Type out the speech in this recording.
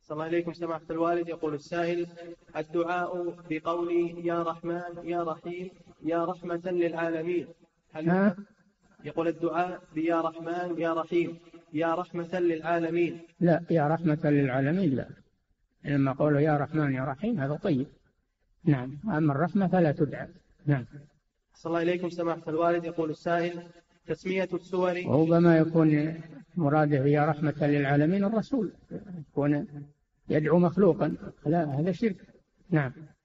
صلى الله عليكم سماحة الوالد. يقول السائل: الدعاء بقولي يا رحمن يا رحيم يا رحمة للعالمين، يقول الدعاء بيا رحمن يا رحيم يا رحمة للعالمين. لا، يا رحمة للعالمين لا، لما قولوا يا رحمن يا رحيم هذا طيب. نعم، أما الرحمة فلا تدعى. نعم. صلى الله عليكم سماحة الوالد. يقول السائل: تسمية السور، وربما يكون مراده يا رحمة للعالمين الرسول، يكون يدعو مخلوقا، لا هذا شرك. نعم.